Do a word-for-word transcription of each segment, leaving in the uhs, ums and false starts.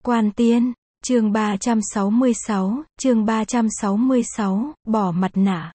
Quan Tiên, chương ba trăm sáu mươi sáu, chương ba trăm sáu mươi sáu, bỏ mặt nạ.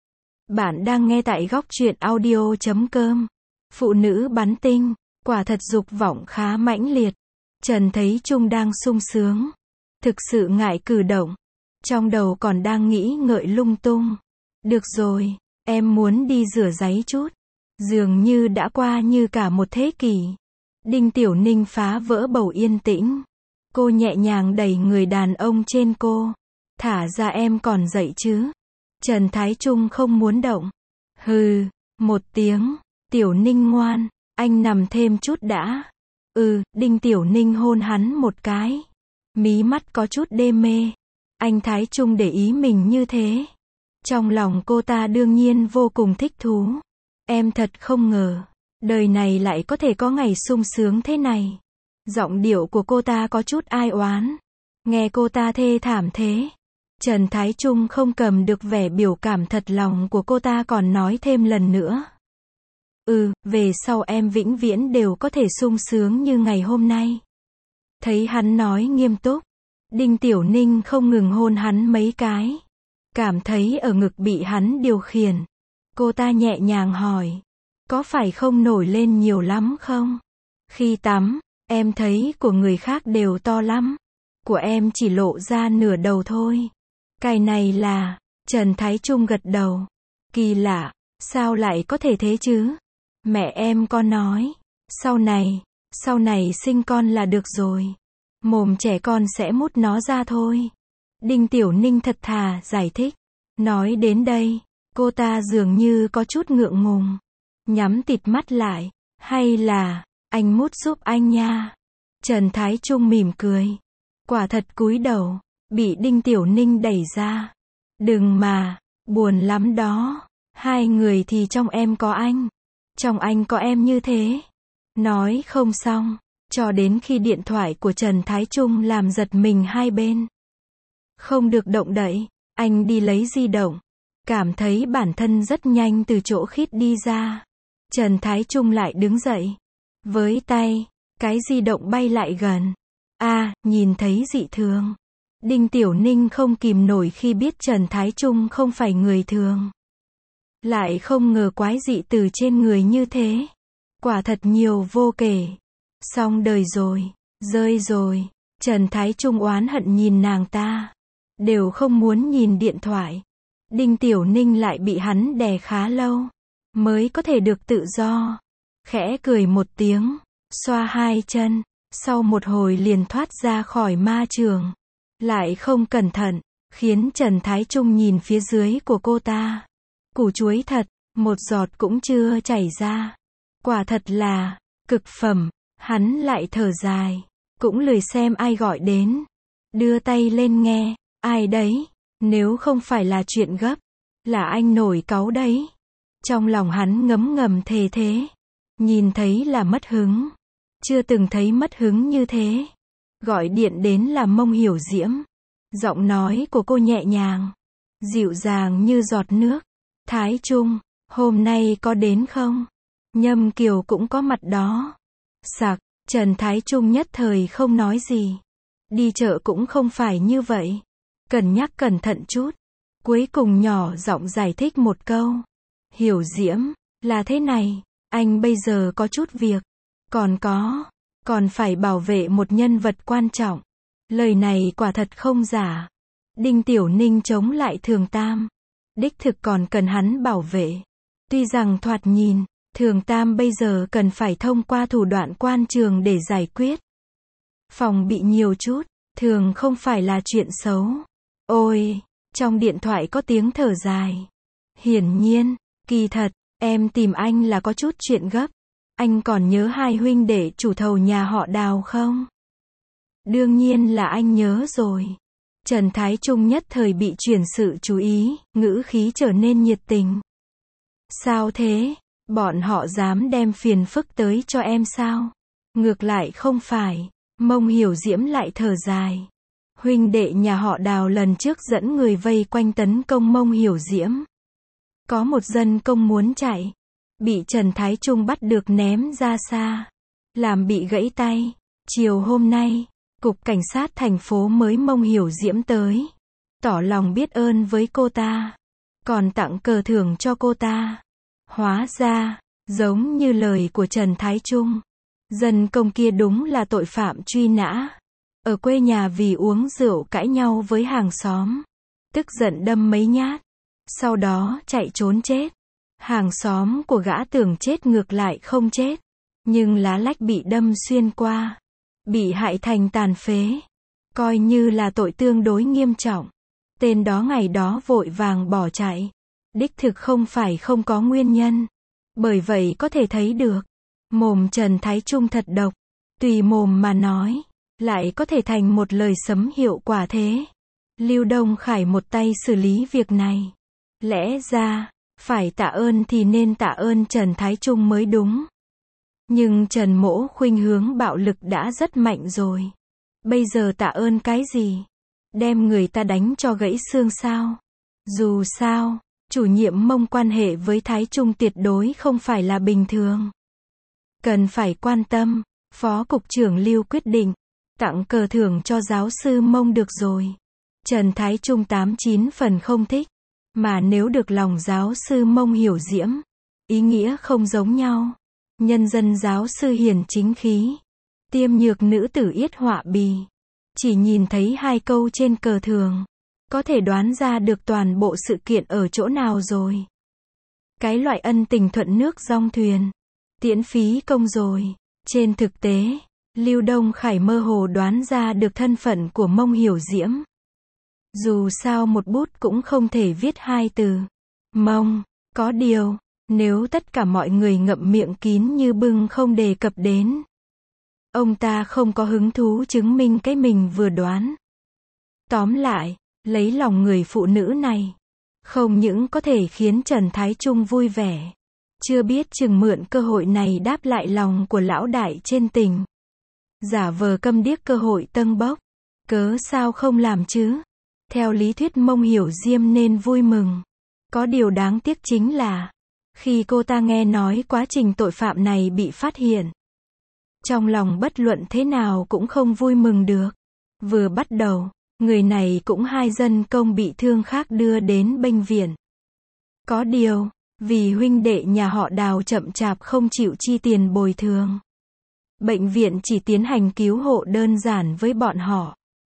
Bạn đang nghe tại góc truyện audio chấm com. Phụ nữ bắn tinh, quả thật dục vọng khá mãnh liệt. Trần thấy Trung đang sung sướng. Thực sự ngại cử động. Trong đầu còn đang nghĩ ngợi lung tung. Được rồi, em muốn đi rửa ráy chút. Dường như đã qua như cả một thế kỷ. Đinh Tiểu Ninh phá vỡ bầu yên tĩnh. Cô nhẹ nhàng đẩy người đàn ông trên cô. Thả ra, em còn dậy chứ. Trần Thái Trung không muốn động. Hừ, một tiếng. Tiểu Ninh ngoan, anh nằm thêm chút đã. Ừ, Đinh Tiểu Ninh hôn hắn một cái. Mí mắt có chút đê mê. Anh Thái Trung để ý mình như thế. Trong lòng cô ta đương nhiên vô cùng thích thú. Em thật không ngờ, đời này lại có thể có ngày sung sướng thế này. Giọng điệu của cô ta có chút ai oán. Nghe cô ta thê thảm thế. Trần Thái Trung không cầm được vẻ biểu cảm thật lòng của cô ta, còn nói thêm lần nữa. Ừ, về sau em vĩnh viễn đều có thể sung sướng như ngày hôm nay. Thấy hắn nói nghiêm túc, Đinh Tiểu Ninh không ngừng hôn hắn mấy cái. Cảm thấy ở ngực bị hắn điều khiển. Cô ta nhẹ nhàng hỏi. Có phải không nổi lên nhiều lắm không? Khi tắm, em thấy của người khác đều to lắm. Của em chỉ lộ ra nửa đầu thôi. Cái này là... Trần Thái Trung gật đầu. Kỳ lạ, sao lại có thể thế chứ? Mẹ em có nói. Sau này, sau này sinh con là được rồi. Mồm trẻ con sẽ mút nó ra thôi. Đinh Tiểu Ninh thật thà giải thích. Nói đến đây, cô ta dường như có chút ngượng ngùng. Nhắm tịt mắt lại. Hay là, anh mút giúp anh nha. Trần Thái Trung mỉm cười. Quả thật cúi đầu, bị Đinh Tiểu Ninh đẩy ra. Đừng mà, buồn lắm đó. Hai người thì trong em có anh. Trong anh có em như thế. Nói không xong, cho đến khi điện thoại của Trần Thái Trung làm giật mình hai bên. Không được động đậy, anh đi lấy di động. Cảm thấy bản thân rất nhanh từ chỗ khít đi ra. Trần Thái Trung lại đứng dậy. Với tay, cái di động bay lại gần. À, nhìn thấy dị thường. Đinh Tiểu Ninh không kìm nổi khi biết Trần Thái Trung không phải người thường. Lại không ngờ quái dị từ trên người như thế. Quả thật nhiều vô kể. Xong đời rồi, rơi rồi. Trần Thái Trung oán hận nhìn nàng ta. Đều không muốn nhìn điện thoại. Đinh Tiểu Ninh lại bị hắn đè khá lâu. Mới có thể được tự do. Khẽ cười một tiếng. Xoa hai chân. Sau một hồi liền thoát ra khỏi ma trường. Lại không cẩn thận. Khiến Trần Thái Trung nhìn phía dưới của cô ta. Củ chuối thật. Một giọt cũng chưa chảy ra. Quả thật là cực phẩm. Hắn lại thở dài. Cũng lười xem ai gọi đến. Đưa tay lên nghe. Ai đấy? Nếu không phải là chuyện gấp. Là anh nổi cáu đấy. Trong lòng hắn ngấm ngầm thề thế. Nhìn thấy là mất hứng. Chưa từng thấy mất hứng như thế. Gọi điện đến là Mông Hiểu Diễm. Giọng nói của cô nhẹ nhàng. Dịu dàng như giọt nước. Thái Trung, hôm nay có đến không? Nhâm Kiều cũng có mặt đó. Sặc, Trần Thái Trung nhất thời không nói gì. Đi chợ cũng không phải như vậy. Cần nhắc cẩn thận chút. Cuối cùng nhỏ giọng giải thích một câu. Hiểu Diễm, là thế này, anh bây giờ có chút việc. Còn có, còn phải bảo vệ một nhân vật quan trọng. Lời này quả thật không giả. Đinh Tiểu Ninh chống lại Thường Tam. Đích thực còn cần hắn bảo vệ. Tuy rằng thoạt nhìn, Thường Tam bây giờ cần phải thông qua thủ đoạn quan trường để giải quyết. Phòng bị nhiều chút, thường không phải là chuyện xấu. Ôi, trong điện thoại có tiếng thở dài. Hiển nhiên, kỳ thật, em tìm anh là có chút chuyện gấp. Anh còn nhớ hai huynh đệ chủ thầu nhà họ Đào không? Đương nhiên là anh nhớ rồi. Trần Thái Trung nhất thời bị chuyển sự chú ý, ngữ khí trở nên nhiệt tình. Sao thế? Bọn họ dám đem phiền phức tới cho em sao? Ngược lại không phải. Mông Hiểu Diễm lại thở dài. Huynh đệ nhà họ Đào lần trước dẫn người vây quanh tấn công Mông Hiểu Diễm. Có một dân công muốn chạy. Bị Trần Thái Trung bắt được ném ra xa. Làm bị gãy tay. Chiều hôm nay, Cục cảnh sát thành phố mới mông Hiểu Diễm tới, tỏ lòng biết ơn với cô ta, còn tặng cờ thưởng cho cô ta. Hóa ra, giống như lời của Trần Thái Trung, dân công kia đúng là tội phạm truy nã. Ở quê nhà vì uống rượu cãi nhau với hàng xóm, tức giận đâm mấy nhát, sau đó chạy trốn chết. Hàng xóm của gã tưởng chết ngược lại không chết, nhưng lá lách bị đâm xuyên qua, bị hại thành tàn phế, coi như là tội tương đối nghiêm trọng. Tên đó ngày đó vội vàng bỏ chạy, đích thực không phải không có nguyên nhân. Bởi vậy có thể thấy được, mồm Trần Thái Trung thật độc, tùy mồm mà nói, lại có thể thành một lời sấm hiệu quả thế. Lưu Đông Khải một tay xử lý việc này. Lẽ ra, phải tạ ơn thì nên tạ ơn Trần Thái Trung mới đúng. Nhưng Trần Mỗ khuynh hướng bạo lực đã rất mạnh rồi. Bây giờ tạ ơn cái gì? Đem người ta đánh cho gãy xương sao? Dù sao, chủ nhiệm Mông quan hệ với Thái Trung tuyệt đối không phải là bình thường. Cần phải quan tâm, Phó Cục trưởng Lưu quyết định, tặng cờ thưởng cho giáo sư Mông được rồi. Trần Thái Trung tám chín phần không thích, mà nếu được lòng giáo sư Mông Hiểu Diễm, ý nghĩa không giống nhau. Nhân dân giáo sư hiền chính khí, tiêm nhược nữ tử yết họa bì. Chỉ nhìn thấy hai câu trên cờ thưởng, có thể đoán ra được toàn bộ sự kiện ở chỗ nào rồi. Cái loại ân tình thuận nước dong thuyền, tiễn phí công rồi. Trên thực tế, Lưu Đông Khải mơ hồ đoán ra được thân phận của Mông Hiểu Diễm. Dù sao một bút cũng không thể viết hai từ Mông. Có điều, nếu tất cả mọi người ngậm miệng kín như bưng không đề cập đến, ông ta không có hứng thú chứng minh cái mình vừa đoán. Tóm lại, lấy lòng người phụ nữ này, không những có thể khiến Trần Thái Trung vui vẻ, chưa biết chừng mượn cơ hội này đáp lại lòng của lão đại trên tỉnh. Giả vờ câm điếc cơ hội tâng bốc, cớ sao không làm chứ? Theo lý thuyết Mông Hiểu Diễm nên vui mừng. Có điều đáng tiếc chính là, khi cô ta nghe nói quá trình tội phạm này bị phát hiện, trong lòng bất luận thế nào cũng không vui mừng được. Vừa bắt đầu, người này cũng hai dân công bị thương khác đưa đến bệnh viện. Có điều, vì huynh đệ nhà họ Đào chậm chạp không chịu chi tiền bồi thường, bệnh viện chỉ tiến hành cứu hộ đơn giản với bọn họ.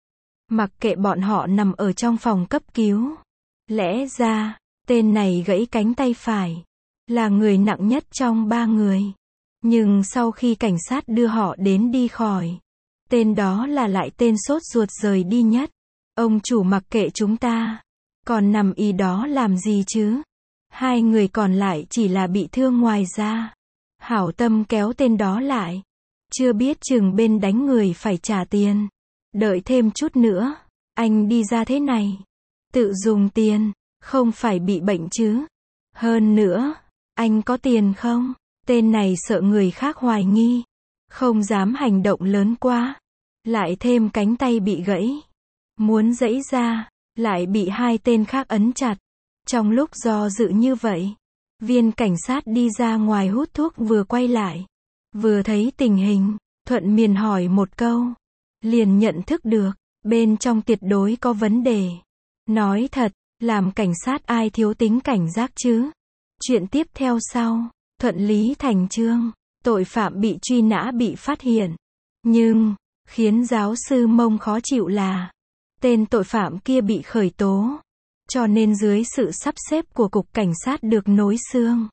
Mặc kệ bọn họ nằm ở trong phòng cấp cứu. Lẽ ra, tên này gãy cánh tay phải, là người nặng nhất trong ba người. Nhưng sau khi cảnh sát đưa họ đến đi khỏi, tên đó là lại tên sốt ruột rời đi nhất. Ông chủ mặc kệ chúng ta, còn nằm y đó làm gì chứ? Hai người còn lại chỉ là bị thương ngoài da. Hảo tâm kéo tên đó lại. Chưa biết chừng bên đánh người phải trả tiền. Đợi thêm chút nữa, anh đi ra thế này. Tự dùng tiền, không phải bị bệnh chứ. Hơn nữa, anh có tiền không? Tên này sợ người khác hoài nghi, không dám hành động lớn quá. Lại thêm cánh tay bị gãy. Muốn giãy ra, lại bị hai tên khác ấn chặt. Trong lúc do dự như vậy, viên cảnh sát đi ra ngoài hút thuốc vừa quay lại. Vừa thấy tình hình, thuận miệng hỏi một câu. Liền nhận thức được, bên trong tuyệt đối có vấn đề. Nói thật, làm cảnh sát ai thiếu tính cảnh giác chứ? Chuyện tiếp theo sau, thuận lý thành chương, tội phạm bị truy nã bị phát hiện. Nhưng, khiến giáo sư Mông khó chịu là, tên tội phạm kia bị khởi tố. Cho nên dưới sự sắp xếp của cục cảnh sát được nối xương.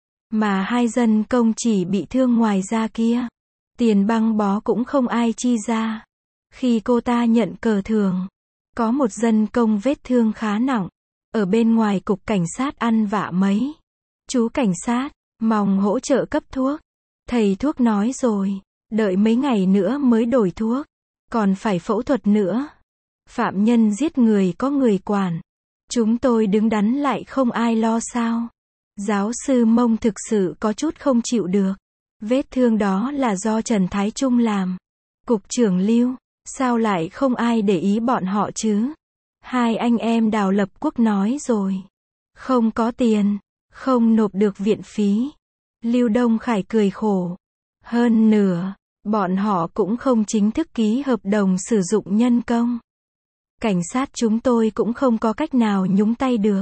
Mà hai dân công chỉ bị thương ngoài da kia. Tiền băng bó cũng không ai chi ra. Khi cô ta nhận cờ thưởng, có một dân công vết thương khá nặng, ở bên ngoài cục cảnh sát ăn vạ mấy. Chú cảnh sát, mong hỗ trợ cấp thuốc. Thầy thuốc nói rồi, đợi mấy ngày nữa mới đổi thuốc, còn phải phẫu thuật nữa. Phạm nhân giết người có người quản. Chúng tôi đứng đắn lại không ai lo sao. Giáo sư Mông thực sự có chút không chịu được. Vết thương đó là do Trần Thái Trung làm. Cục trưởng Lưu, sao lại không ai để ý bọn họ chứ? Hai anh em Đào Lập Quốc nói rồi. Không có tiền, không nộp được viện phí. Lưu Đông Khải cười khổ. Hơn nữa, Bọn họ cũng không chính thức ký hợp đồng sử dụng nhân công. Cảnh sát chúng tôi cũng không có cách nào nhúng tay được.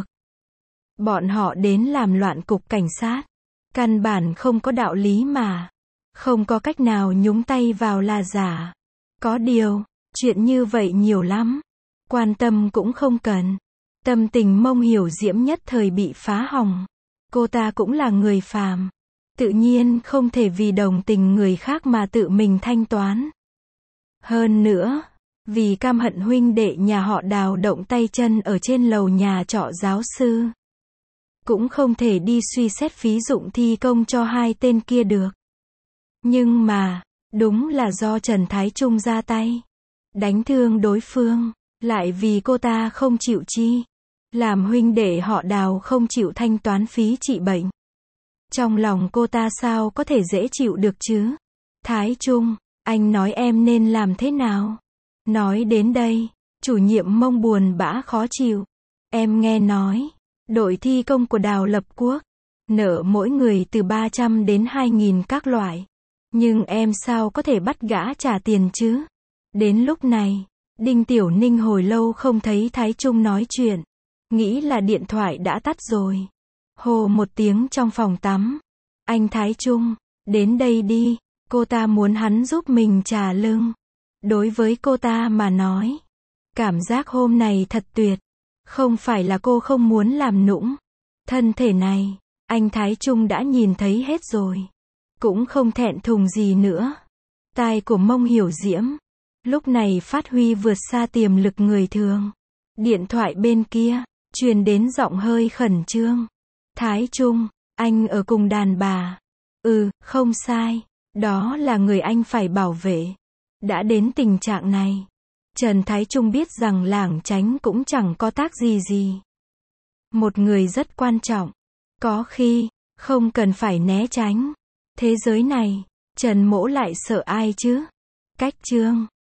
Bọn họ đến làm loạn cục cảnh sát. Căn bản không có đạo lý mà. Không có cách nào nhúng tay vào là giả. Có điều, chuyện như vậy nhiều lắm. Quan tâm cũng không cần. Tâm tình Mông Hiểu Diễm nhất thời bị phá hỏng. Cô ta cũng là người phàm. Tự nhiên không thể vì đồng tình người khác mà tự mình thanh toán. Hơn nữa, vì căm hận huynh đệ nhà họ Đào động tay chân ở trên lầu nhà trọ giáo sư. Cũng không thể đi suy xét phí dụng thi công cho hai tên kia được. Nhưng mà, đúng là do Trần Thái Trung ra tay. Đánh thương đối phương, lại vì cô ta không chịu chi. Làm huynh đệ họ Đào không chịu thanh toán phí trị bệnh. Trong lòng cô ta sao có thể dễ chịu được chứ? Thái Trung, anh nói em nên làm thế nào? Nói đến đây, chủ nhiệm Mông buồn bã khó chịu. Em nghe nói, đội thi công của Đào Lập Quốc, nợ mỗi người từ ba trăm đến hai nghìn các loại. Nhưng em sao có thể bắt gã trả tiền chứ? Đến lúc này, Đinh Tiểu Ninh hồi lâu không thấy Thái Trung nói chuyện. Nghĩ là điện thoại đã tắt rồi. Hô một tiếng trong phòng tắm. Anh Thái Trung, đến đây đi. Cô ta muốn hắn giúp mình trả lưng. Đối với cô ta mà nói, cảm giác hôm này thật tuyệt. Không phải là cô không muốn làm nũng. Thân thể này, anh Thái Trung đã nhìn thấy hết rồi. Cũng không thẹn thùng gì nữa. Tai của Mông Hiểu Diễm, lúc này phát huy vượt xa tiềm lực người thường. Điện thoại bên kia, truyền đến giọng hơi khẩn trương. Thái Trung, anh ở cùng đàn bà. Ừ, không sai. Đó là người anh phải bảo vệ. Đã đến tình trạng này, Trần Thái Trung biết rằng lảng tránh cũng chẳng có tác gì gì. Một người rất quan trọng. Có khi, không cần phải né tránh. Thế giới này, Trần Mỗ lại sợ ai chứ? Cách chương